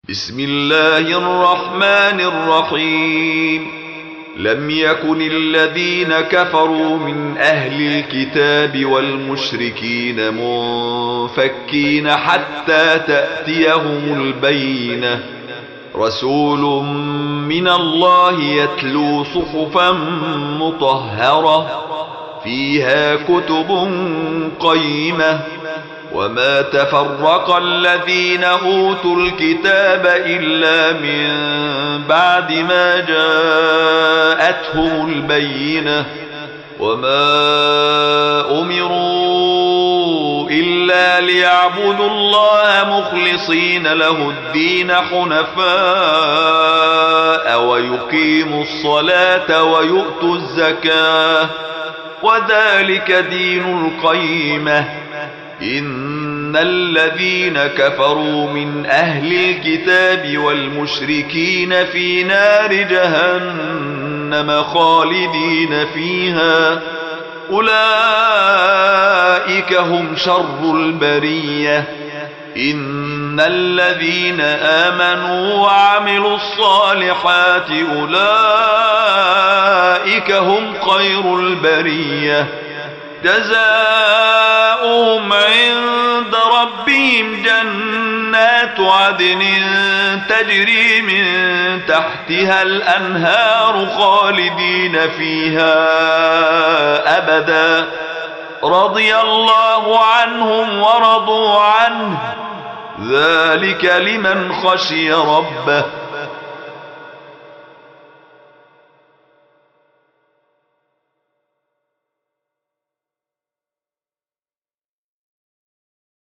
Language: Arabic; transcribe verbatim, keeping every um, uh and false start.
بسم الله الرحمن الرحيم. لم يكن الذين كفروا من أهل الكتاب والمشركين منفكين حتى تأتيهم البينة، رسول من الله يتلو صحفا مطهرة فيها كتب قيمة. وما تفرق الذين أوتوا الكتاب إلا من بعد ما جاءتهم البينة، وما أمروا إلا ليعبدوا الله مخلصين له الدين حنفاء ويقيموا الصلاة ويؤتوا الزكاة وذلك دين القيمة. إن الذين كفروا من أهل الكتاب والمشركين في نار جهنم خالدين فيها، أولئك هم شر البرية. إن الذين آمنوا وعملوا الصالحات أولئك هم خير البرية، جزاؤهم عند ربهم جنات عدن تجري من تحتها الأنهار خالدين فيها أبدا، رضي الله عنهم ورضوا عنه، ذلك لمن خشي ربه.